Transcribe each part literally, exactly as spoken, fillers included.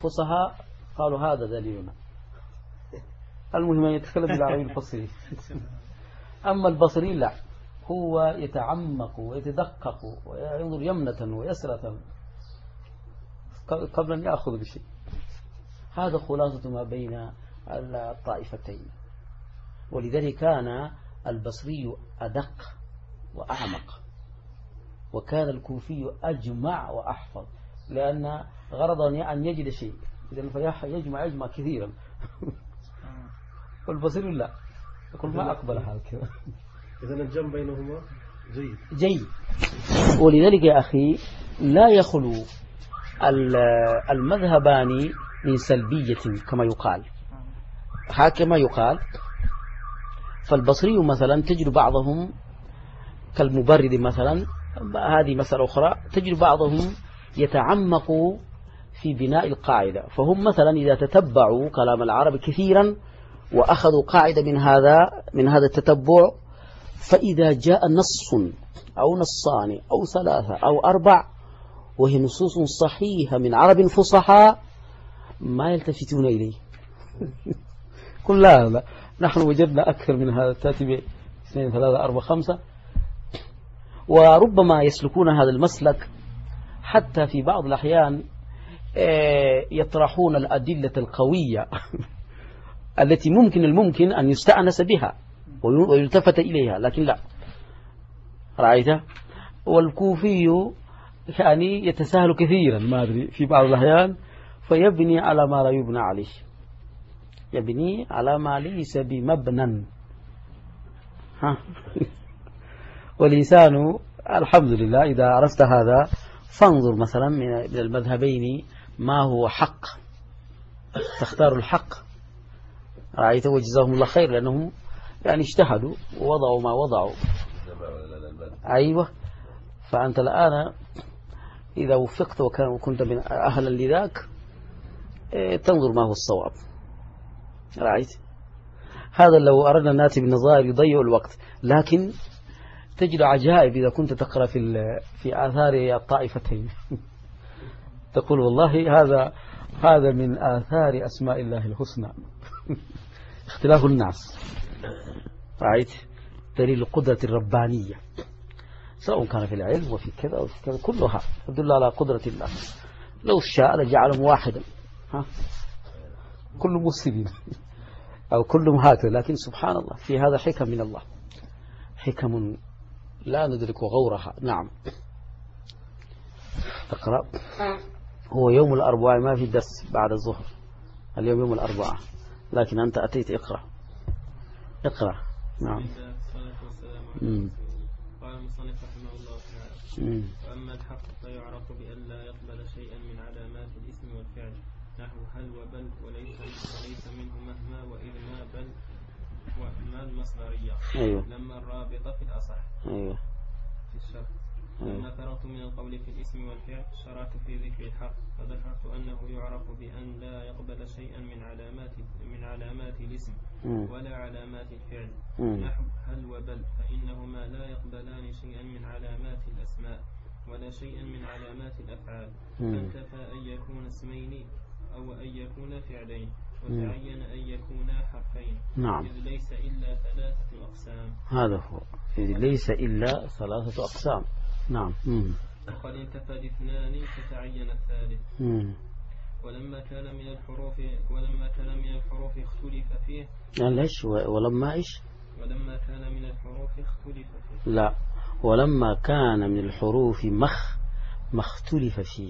فصحاء قالوا هذا دليلنا. المهم يتكلم بالعربي الفصيح. أما البصري لا، هو يتعمق ويتدقق وينظر يمنة ويسرة قبل أن يأخذ بشيء. هذا خلاصة ما بين الطائفتين. ولذلك كان البصري أدق وأعمق، وكان الكوفي أجمع وأحفظ، لأن غرضا أن يجد شيء، إذن فيجمع يجمع كثيرا. والبصري لا، يقول ما أقبل هذا كذا. إذن الجمع بينهما جيد جيد. ولذلك يا أخي لا يخلو المذهبان من سلبية كما يقال، هكما يقال. فالبصري مثلا تجد بعضهم كالمبرد مثلا، هذه مسألة أخرى، تجد بعضهم يتعمق في بناء القاعدة. فهم مثلا إذا تتبعوا كلام العرب كثيرا وأخذوا قاعدة من هذا من هذا التتبع، فإذا جاء نص أو نصان أو ثلاثة أو أربع وهي نصوص صحيحة من عرب فصحاء ما يلتفتون إليه. قل لا لا نحن وجدنا أكثر من هذا، تأتي باثنين ثلاثة أربعة خمسة. وربما يسلكون هذا المسلك حتى في بعض الأحيان يطرحون الأدلة القوية التي ممكن الممكن أن يستأنس بها ويلتفت إليها، لكن لا. رأيت؟ والكوفي يعني يتساهل كثيرا ما أدري في بعض الأحيان، فيبني على ما لا يبنى عليه، يبني على ما ليس بمبنى. ها والإنسان الحمد لله إذا عرفت هذا فانظر مثلا من المذهبين ما هو حق، تختار الحق. رأيت؟ وجزاهم الله خير لأنهم يعني اجتهدوا ووضعوا ما وضعوا. أيوة. فأنت الآن إذا وفقت وكنت من أهلا لذاك تنظر ما هو الصواب. رأيت؟ هذا لو أردنا ناتي بالنظائر يضيع الوقت، لكن تجد عجائب إذا كنت تقرأ في في آثار الطائفتين. تقول والله هذا هذا من آثار أسماء الله الحسنى. اختلاف الناس. رأيت؟ دليل القدرة الربانية، سواء كان في العلم وفي كذا وفي كذا، كلها تدل على قدرة الله. لو شاء لجعلهم واحدا، ها كل مسلمين أو كلهم هكذا، لكن سبحان الله في هذا حكم من الله، حكم لا ندرك غورها. نعم. تقرأ. هو يوم الأربعاء ما في درس بعد الظهر، اليوم يوم الأربعاء، لكن أنت أتيت اقرأ اقرأ. نعم. امم قال المصنف رحمه الله تعالى: وأما الحق فيعرف بأن لا يقبل شيئا من علامات الاسم والفعل، نحو هل وبل، وليس وليس منه مهما وإذ ما بل وما المصدرية. أيوة. لما الرابطة في الأصح. أيوة. في الشرط. لما فرغت من القول في الاسم والفعل شرعت في ذكر الحق، فذكرت أنه يعرف بأن لا يقبل شيئا من علامات من علامات الاسم ولا علامات الفعل، نحو هل وبل، فإنهما لا يقبلان شيئا من علامات الأسماء ولا شيئا من علامات الأفعال، فانتفى أن يكون اسمين أو أن يكون فعلين، وتعين أن يكونا حرفين. نعم. إذ ليس إلا ثلاثة أقسام. هذا هو، إذ ليس إلا ثلاثة أقسام. نعم. وقد انتفى الاثنان فتعين الثالث. مم. ولما كان من الحروف ولما كان من الحروف اختلف فيه. يعني ليش ولما إيش؟ ولما كان من الحروف اختلف فيه. لا، ولما كان من الحروف مخ ما اختلف فيه،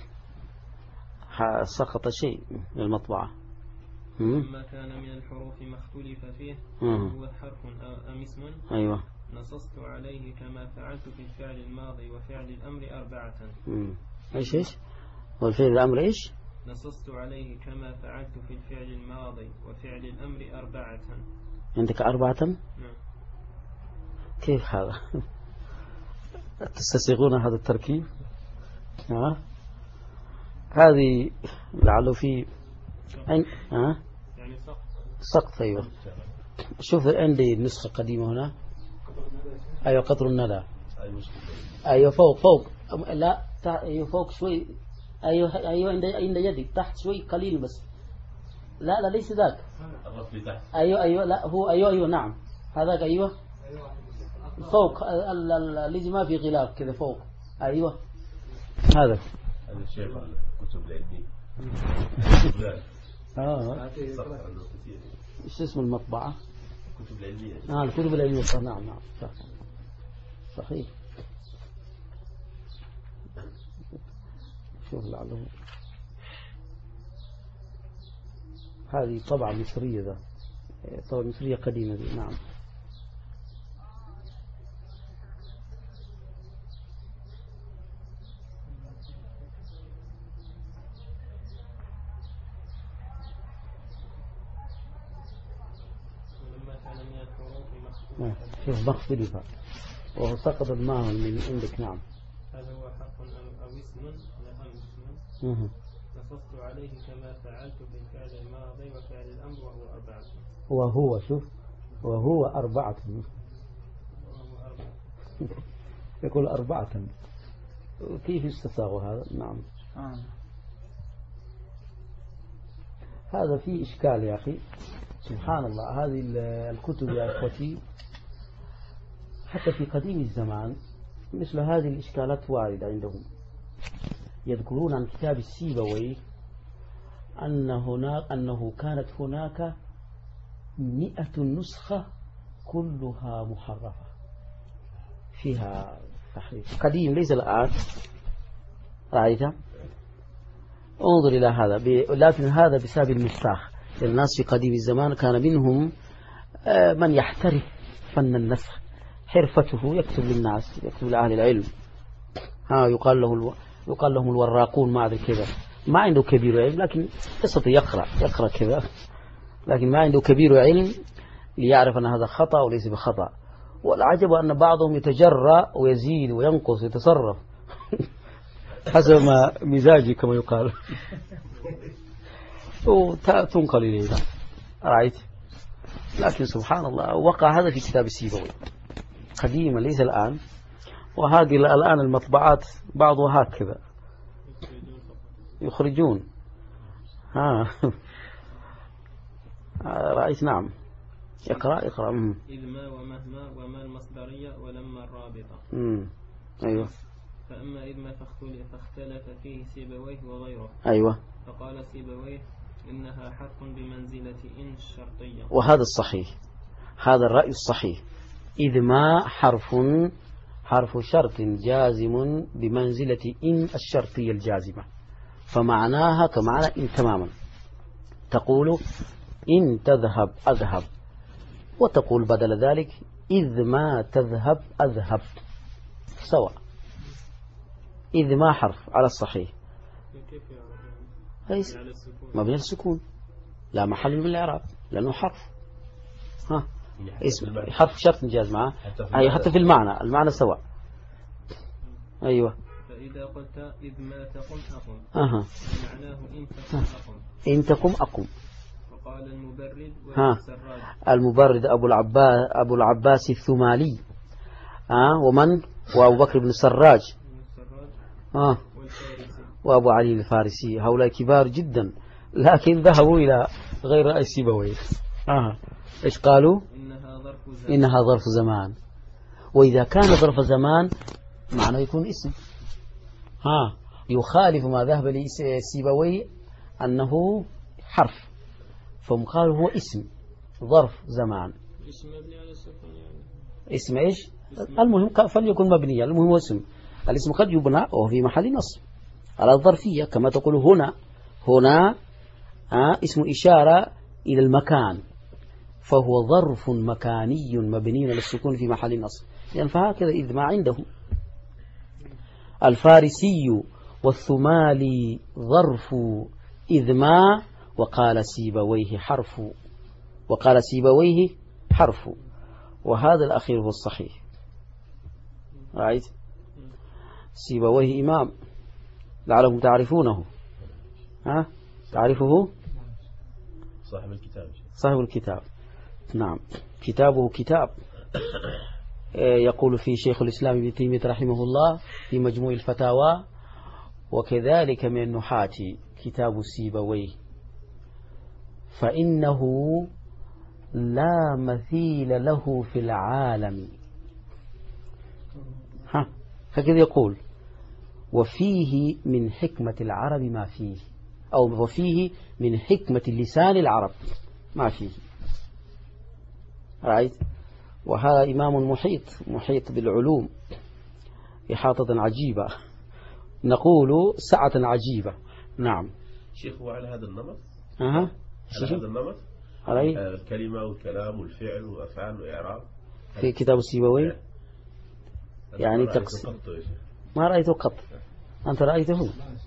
سقط شيء من المطبعة. لما كان من الحروف ما اختلف فيه هو حرف أم اسم. أيوة. نصصت عليه كما فعلت في الفعل الماضي وفعل الأمر أربعة. مم. إيش إيش؟ والفعل الأمر إيش؟ نصصت عليه كما فعلت في الفعل الماضي وفعل الأمر أربعة. عندك أربعة؟ نعم. كيف هذا؟ تستسيغون هذا التركيب؟ ها؟ هذه لعله في أين؟ ها؟ يعني سقط. سقط. أيوة. شوف عندي نسخة قديمة هنا. أيوة قطر الندى. أيوة فوق فوق لا أيوة فوق شوي أيوه أيوه عند عند يدك تحت شوي قليل بس. لا لا ليس ذاك. الرف اللي تحت. أيوه أيوه لا هو أيوه أيوه نعم هذاك أيوه فوق اللي ما في غلاف كذا فوق. أيوه هذا. هذا الشيخ كتب العلمية. آه. إيش اسم المطبعة؟ كتب العلمية. آه الكتب العلمية نعم نعم صحيح. شوف لعله هذه طبعة مصرية ذا طبعة مصرية قديمة دي. نعم شوف مختلفة وهو سقط الماء من عندك. نعم هل هو حق أو اسم أم اسم نصصت عليه كما فعلت بالفعل الماضي وفعل الأمر وهو أربعة. وهو شوف وهو أربعة وهو أربعة يقول أربعة كيف يستساغ هذا؟ نعم آه. هذا فيه إشكال يا أخي سبحان الله. هذه الكتب يا أخوتي حتى في قديم الزمان مثل هذه الإشكالات واردة عندهم. يذكرون عن كتاب السيبوي أن هناك أنه كانت هناك مئة نسخة كلها محرفة فيها تحريف قديم ليس الآن. رأيت انظر إلى هذا لكن هذا بسبب المفتاح. الناس في قديم الزمان كان منهم من يحترف فن النسخ حرفته يكتب للناس يكتب لأهل العلم. ها يقال له الو... يقال لهم الوراقون ما أدري كذا ما عنده كبير علم لكن يستطيع يقرأ يقرأ كذا لكن ما عنده كبير علم ليعرف أن هذا خطأ وليس بخطأ. والعجب أن بعضهم يتجرأ ويزيد وينقص يتصرف حسب ما مزاجي كما يقال وتنقل إلينا. رأيت لكن سبحان الله وقع هذا في كتاب السيبوي قديما ليس الآن. وهذه الآن المطبعات بعضها هكذا يخرجون. ها رأيت نعم اقرأ اقرأ. إذ ما ومهما وما المصدرية ولما الرابطة. امم أيوة. فأما إذ ما فاختلف فيه سيبويه وغيره. أيوة. فقال سيبويه إنها حرف بمنزلة إن الشرطية. وهذا الصحيح هذا الرأي الصحيح. إذ ما حرف حرف شرط جازم بمنزلة إن الشرطية الجازمة فمعناها كمعنى إن تماما. تقول إن تذهب أذهب وتقول بدل ذلك إذ ما تذهب أذهب سواء. إذ ما حرف على الصحيح ليس مبني السكون لا محل من الإعراب لأنه حرف. ها اسم حرف شرط جاز معه أي حتى في المعنى المعنى سواء. أيوة. فإذا قلت إذ ما تقم أقم أها معناه إن تقم أقم إن تقم أقم. وقال المبرد والسراج المبرد أبو العباس أبو العباس الثمالي. ها ومن وأبو بكر بن السراج ها وأبو علي الفارسي هؤلاء كبار جدا لكن ذهبوا إلى غير رأي سيبويه. آه. إيش قالوا؟ إنها ظرف زمان. إنها ظرف زمان. وإذا كان ظرف زمان معناه يكون اسم. ها يخالف ما ذهب لسيبويه أنه حرف فهم قالوا هو اسم ظرف زمان. اسم مبني على السكون يعني. اسم إيش؟ المهم فليكن مبنيا المهم هو اسم. الاسم قد يبنى وهو في محل نصب على الظرفية كما تقول هنا هنا آه اسم إشارة إلى المكان فهو ظرف مكاني مبني للسكون في محل نصب يعني فهكذا إذ ما عندهم. الفارسي والثمالي ظرف إذ ما وقال سيبويه حرف وقال سيبويه حرف وهذا الأخير هو الصحيح. رأيت سيبويه إمام لعلكم تعرفونه. ها تعرفه صاحب الكتاب صاحب الكتاب. نعم كتابه كتاب يقول فيه شيخ الإسلام ابن تيمية رحمه الله في مجموع الفتاوى وكذلك من النحاة كتاب سيبويه، فإنه لا مثيل له في العالم. ها هكذا يقول: وفيه من حكمة العرب ما فيه، أو وفيه من حكمة لسان العرب ما فيه. رأيت؟ وهذا إمام محيط محيط بالعلوم إحاطة عجيبة، نقول سعة عجيبة. نعم شيخ، هو على هذا النمط؟ أها على هذا النمط؟ علي الكلمة والكلام والفعل والأفعال والإعراب في كتاب السيبوي. يعني تقص ما رأيته قط. أنت رأيته؟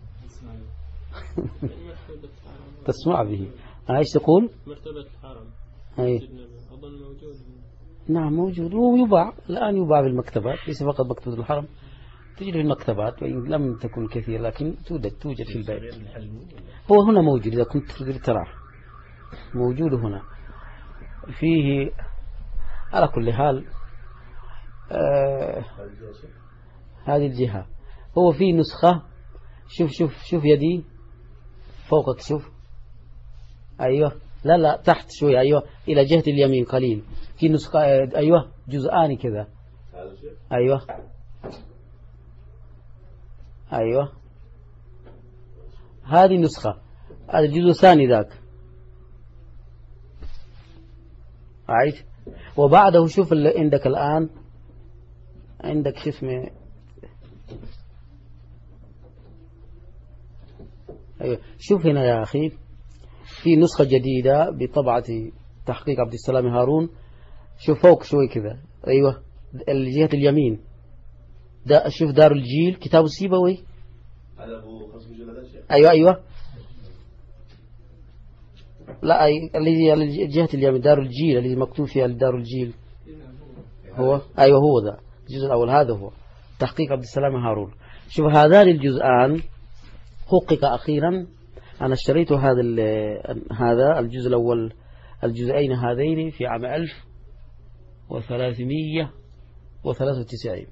تسمع به. ايش تقول؟ مرتبة الحرم. أي. أظن موجود. نعم موجود ويباع الآن، يباع بالمكتبات، ليس فقط مكتبة الحرم، تجد في المكتبات وإن لم تكن كثير لكن توجد توجد في البيت. هو هنا موجود إذا كنت تريد تراه، موجود هنا فيه. على كل حال آه هذه الجهة هو في نسخة. شوف شوف شوف يدي فوقك، شوف أيوة، لا لا تحت شوي، أيوة إلى جهة اليمين قليل، في نسخة أيوة جزءان كذا، أيوة أيوة هذه نسخة، هذا الجزء الثاني ذاك. عايش. وبعده شوف اللي عندك الآن، عندك شو اسمه، أيوة شوف هنا يا أخي، في نسخة جديدة بطبعة تحقيق عبد السلام هارون. شوف فوق شوي كذا، أيوة الجهة اليمين، دا شوف دار الجيل كتاب السيبوي. أيوة أيوة لا أي الذي الجهة اليمين دار الجيل الذي مكتوب فيها دار الجيل هو أيوة هو ذا الجزء الأول، هذا هو تحقيق عبد السلام هارون. شوف هذان الجزءان حقق أخيرا. أنا اشتريت هذا هذا الجزء الأول، الجزئين هذين في عام ألف وثلاثمية وثلاثة وتسعين.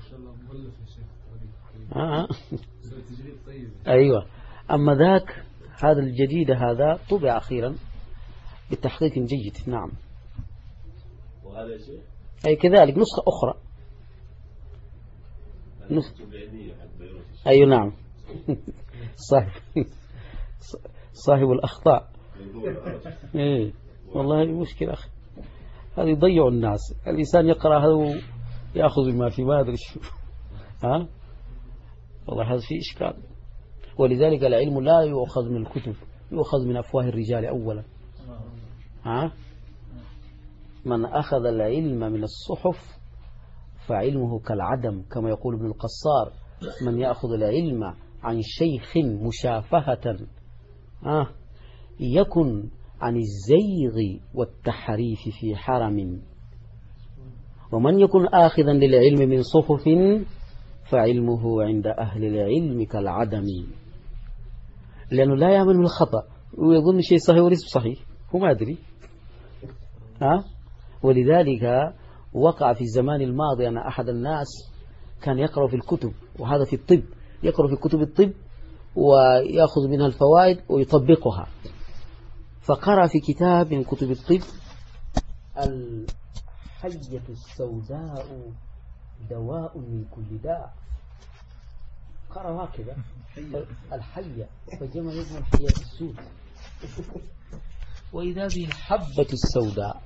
آه. أيوة. أما ذاك هذا الجديد هذا طبع أخيرا بالتحقيق جيد. نعم. وهذا شيء أي كذلك نسخة أخرى. نسخة. أيوة نعم. صاحب صاحب الأخطاء. إيه والله مشكلة أخي، هذا يضيع الناس. الإنسان يقرأ هذا ويأخذ ما في ما أدري شو. ها والله هذا فيه إشكال. ولذلك العلم لا يؤخذ من الكتب، يؤخذ من أفواه الرجال أولا. ها من أخذ العلم من الصحف فعلمه كالعدم، كما يقول ابن القصار: من يأخذ العلم عن شيخ مشافهة آه يكن عن الزيغ والتحريف في حرم، ومن يكن آخذا للعلم من صحف فعلمه عند أهل العلم كالعدم. لأنه لا يعمل من الخطأ ويظن شيء صحيح وليس صحيح، هو ما أدري. ها ولذلك وقع في الزمان الماضي أن أحد الناس كان يقرأ في الكتب، وهذا في الطب، يقرأ في كتب الطب ويأخذ منها الفوائد ويطبقها. فقرأ في كتاب من كتب الطب: الحية السوداء دواء من كل داء. قرأ هكذا الحية، فجمع اسم الحية السود، وإذا به الحبة السوداء.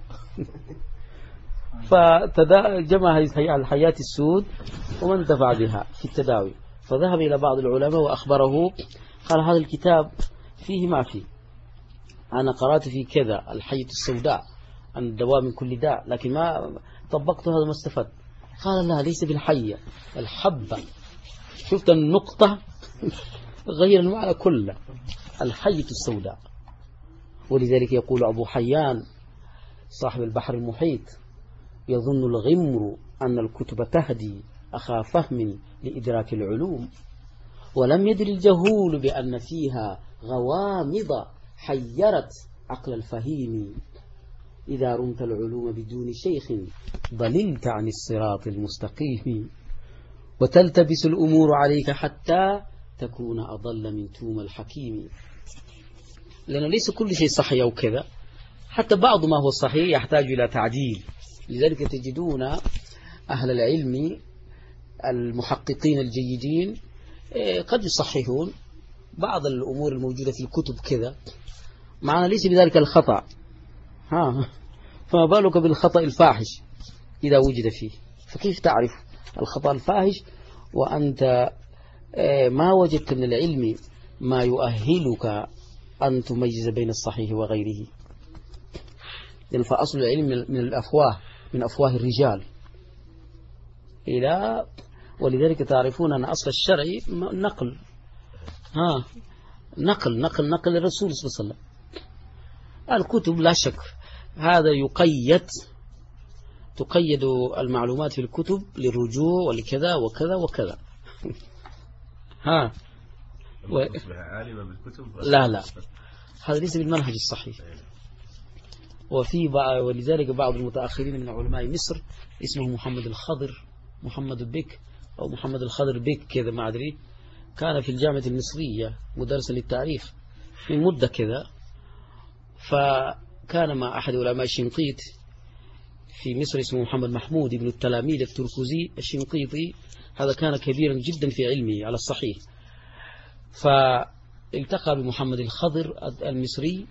فجمع الحياة السود ومن انتفع بها في التداوي. فذهب إلى بعض العلماء وأخبره، قال: هذا الكتاب فيه ما فيه، أنا قرأت فيه كذا الحية السوداء عن الدواء من كل داء، لكن ما طبقت هذا ما استفدت. قال: لا، ليس بالحية، الحبة. شفت النقطة غير المعنى كله، الحية السوداء. ولذلك يقول أبو حيان صاحب البحر المحيط: يظن الغمر أن الكتب تهدي أخا فهم لإدراك العلوم، ولم يدر الجهول بأن فيها غوامض حيرت عقل الفهيم. إذا رمت العلوم بدون شيخ ضللت عن الصراط المستقيم، وتلتبس الأمور عليك حتى تكون أضل من توم الحكيم، لأنه ليس كل شيء صحيح أو كذا، حتى بعض ما هو صحيح يحتاج إلى تعديل. لذلك تجدون أهل العلم المحققين الجيدين قد يصححون بعض الأمور الموجودة في الكتب كذا، معنا ليس بذلك الخطأ، ها فما بالك بالخطأ الفاحش إذا وجد فيه. فكيف تعرف الخطأ الفاحش وأنت ما وجدت من العلم ما يؤهلك أن تميز بين الصحيح وغيره؟ لأن فأصل العلم من الأفواه، من أفواه الرجال إلى، ولذلك تعرفون أن أصل الشرع نقل، ها نقل نقل نقل الرسول صلى الله عليه وسلم. الكتب لا شك هذا يقيد، تقيد المعلومات في الكتب للرجوع ولكذا وكذا وكذا. ها و... لا لا هذا ليس بالمنهج الصحيح. وفي بعض، ولذلك بعض المتأخرين من علماء مصر اسمه محمد الخضر، محمد بك أو محمد الخضر بك كذا ما أدري، كان في الجامعة المصرية مدرسا للتاريخ من مدة كذا، فكان مع أحد علماء الشنقيط في مصر اسمه محمد محمود ابن التلاميذ التركوزي الشنقيطي، هذا كان كبيرا جدا في علمه على الصحيح. فالتقى بمحمد الخضر المصري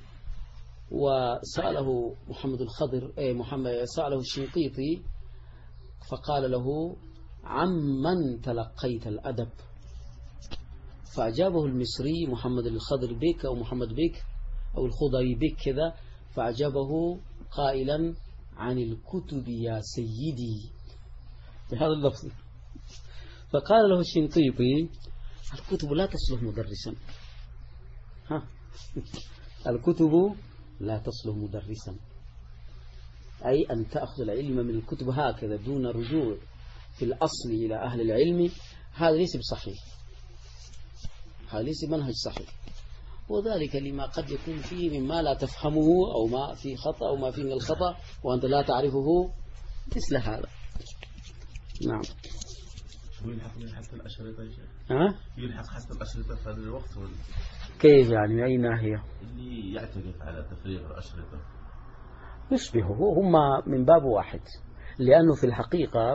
وسأله محمد الخضر اي محمد سأله الشنقيطي فقال له عمن تلقيت الأدب؟ فأجابه المصري محمد الخضر بك أو محمد بك أو الخضري بك كذا، فأجابه قائلا عن الكتب يا سيدي بهذا اللفظ. فقال له الشنقيطي الكتب لا تصلح مدرسا، ها الكتب لا تصلح مدرسا، أي أن تأخذ العلم من الكتب هكذا دون رجوع في الأصل إلى أهل العلم، هذا ليس بصحيح، هذا ليس منهج صحيح. وذلك لما قد يكون فيه مما لا تفهمه أو ما فيه خطأ أو ما فيه من الخطأ وأنت لا تعرفه مثل هذا. نعم. يلحق حتى الأشرطة يا شيخ؟ ها؟ يلحق حتى الأشرطة في هذا الوقت ولا؟ كيف يعني؟ من أي ناحية؟ اللي يعترف على تفريغ الأشرطة يشبهه، هما من باب واحد، لأنه في الحقيقة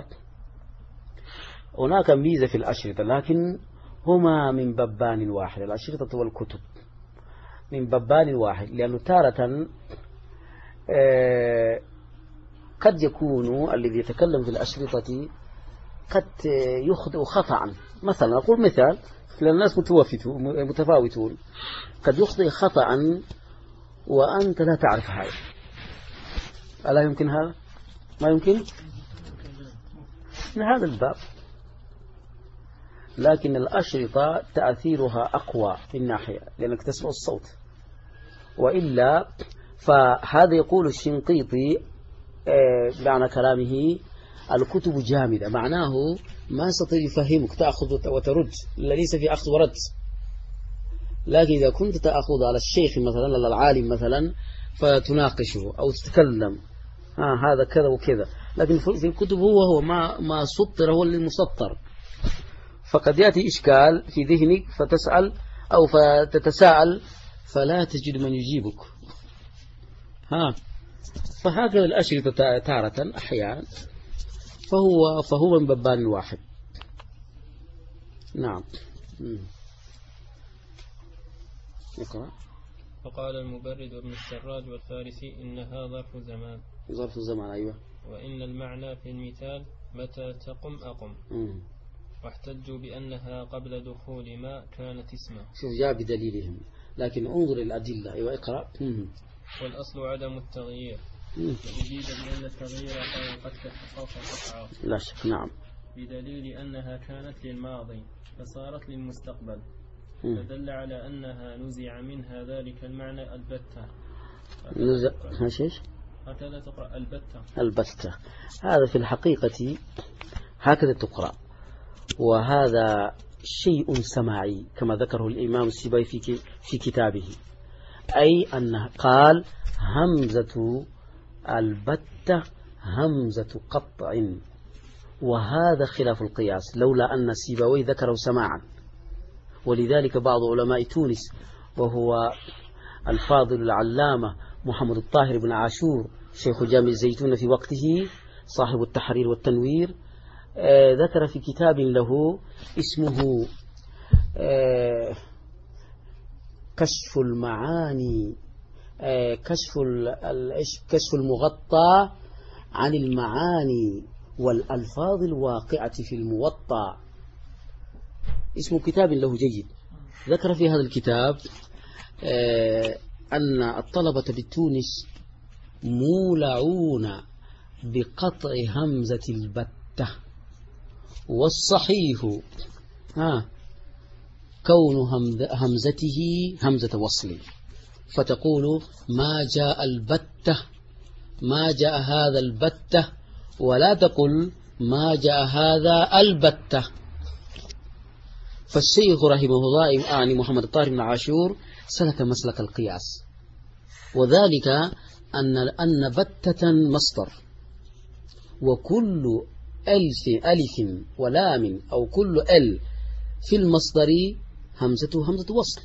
هناك ميزة في الأشرطة لكن هما من بابان واحد، الأشرطة والكتب من بابان واحد، لأنه تارة قد يكون الذي يتكلم في الأشرطة قد يخطئ خطأ، مثلا أقول مثال لأن الناس متفاوتون، قد يخطئ خطأ وأنت لا تعرف هذا، ألا يمكن هذا؟ ما يمكن من هذا الباب. لكن الأشرطة تأثيرها أقوى من ناحية لأنك تسمع الصوت، وإلا فهذا يقول الشنقيطي معنى كلامه الكتب جامدة، معناه ما يستطيع يفهمك تأخذ وترد، ليس في أخذ ورد. لكن إذا كنت تأخذ على الشيخ مثلا على العالم مثلا فتناقشه أو تتكلم آه هذا كذا وكذا، لكن في الكتب هو هو ما ما سطر هو اللي مسطر، فقد يأتي إشكال في ذهنك فتسأل أو فتتساءل فلا تجد من يجيبك. ها فهكذا الأشرطة تارة أحيانا، فهو فهو من بابان واحد. نعم. اقرأ. فقال المبرد وابن السراج والفارسي إنها ظرف زمان. ظرف الزمان أيوة. وإن المعنى في المثال متى تقم أقم. مم. واحتجوا بأنها قبل دخول ما كانت اسما. شوف جاء بدليلهم، لكن انظر الأدلة. أيوة اقرأ. مم. والأصل عدم التغيير، وأجيب بأن التغيير قد تحقق قطعا لا شك. نعم. بدليل أنها كانت للماضي فصارت للمستقبل، مم. فدل على أنها نزع منها ذلك المعنى البتة. نزع هاشيش هكذا تقرأ البتة. البتة هذا في الحقيقة هكذا تقرأ، وهذا شيء سماعي كما ذكره الإمام السيبوي في في كتابه، أي أنه قال همزة البتة همزة قطع، وهذا خلاف القياس، لولا أن السيبوي ذكره سماعا، ولذلك بعض علماء تونس وهو الفاضل العلامة محمد الطاهر بن عاشور شيخ جامع الزيتون في وقته صاحب التحرير والتنوير آه ذكر في كتاب له اسمه آه كشف المعاني آه كشف كشف المغطى عن المعاني والألفاظ الواقعة في الموطأ. اسم كتاب له جيد. ذكر في هذا الكتاب آه أن الطلبة بتونس مولعون بقطع همزة البتة، والصحيح ها كون همزته همزة وصل، فتقول ما جاء البتة، ما جاء هذا البتة، ولا تقل ما جاء هذا البتة. فالشيخ رحمه الله يعني محمد الطاهر بن عاشور سلك مسلك القياس، وذلك أن أن بتة مصدر، وكل ألف ألف ولام أو كل ال في المصدر همزته همزة وصل.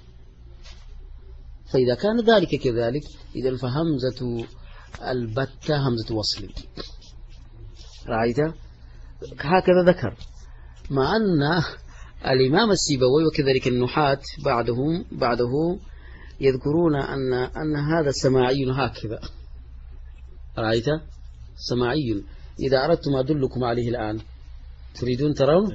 فإذا كان ذلك كذلك إذا فهمزة البتة همزة وصل. رأيت؟ هكذا ذكر، مع أن الإمام السيبوي وكذلك النحاة بعدهم بعده يذكرون أن أن هذا سماعي هكذا. رأيت؟ سماعي. إذا أردتم أدلكم عليه الآن تريدون ترون؟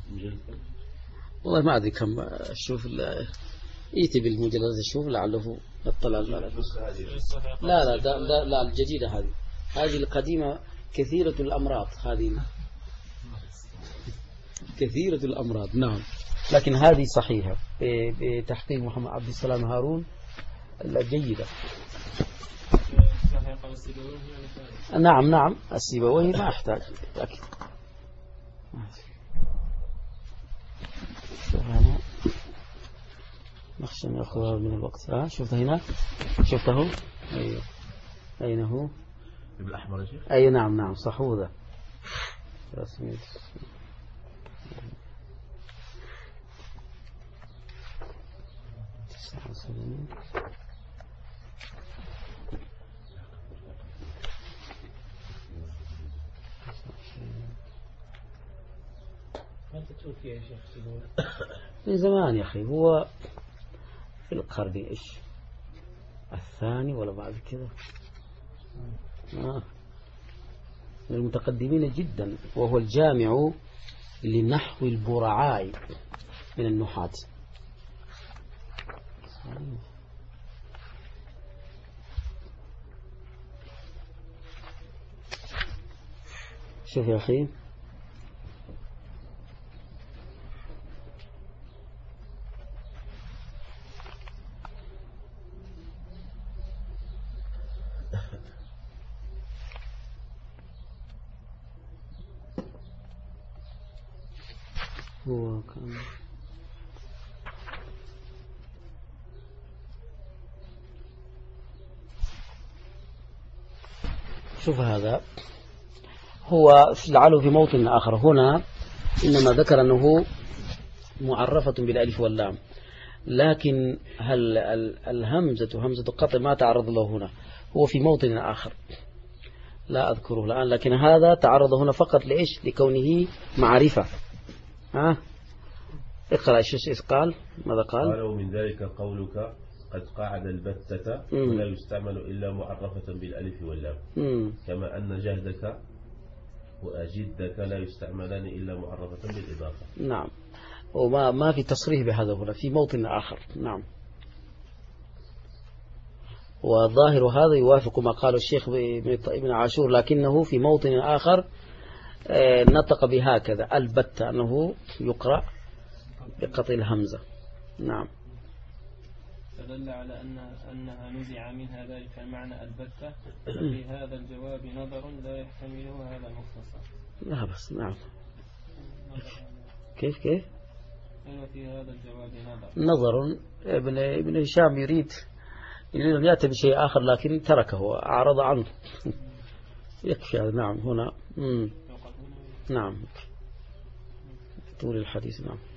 والله ما أدري كم. شوف إيتي بالمجلد شوف لعله اطلع. لا لا لا, لا, لا الجديدة هذه هذه القديمة كثيرة الأمراض، هذه كثيرة الأمراض. نعم، لكن هذه صحيحة بتحقيق محمد عبد السلام هارون الجيدة. نعم نعم السيبوي ما أحتاج، لكن نخشى أن يأخذها من الوقت. ها شفت هنا، شفته؟ أيوه. أين هو؟ بالأحمر يا شيخ. أي نعم نعم صح هو ذا. من زمان يا أخي، هو في القرن إيش الثاني ولا بعد كذا، آه. من المتقدمين جدا، وهو الجامع لنحو البرعاء من النحاة. شوف يا أخي، هو كان شوف هذا هو لعله في موطن آخر. هنا إنما ذكر أنه معرفة بالألف واللام، لكن هل الهمزة همزة القطع ما تعرض له هنا، هو في موطن آخر لا أذكره الآن، لكن هذا تعرض هنا فقط لإيش؟ لكونه معرفة. ها اقرأ ايش قال، ماذا قال؟ قال ومن ذلك قولك قد قاعد البتة ولا يستعمل إلا معرفة بالألف واللام، كما أن جهدك وأجدك لا يستعملان إلا معرفة بالإضافة. نعم، وما ما في تصريح بهذا هنا، في موطن آخر. نعم، والظاهر هذا يوافق ما قال الشيخ ابن عاشور، لكنه في موطن آخر نطق بهكذا البتة، أنه يقرأ بقطع الهمزة. نعم، فدل على أن أنها نزع منها ذلك المعنى البتة. في هذا الجواب نظر لا يحتمله هذا المختصر. لا بس. نعم، كيف كيف في هذا الجواب نظر نظر ابن ابن هشام يريد يريد أن يأتي بشيء آخر، لكن تركه أعرض عنه. يكفي هذا. نعم، هنا مم. نعم طول الحديث. نعم.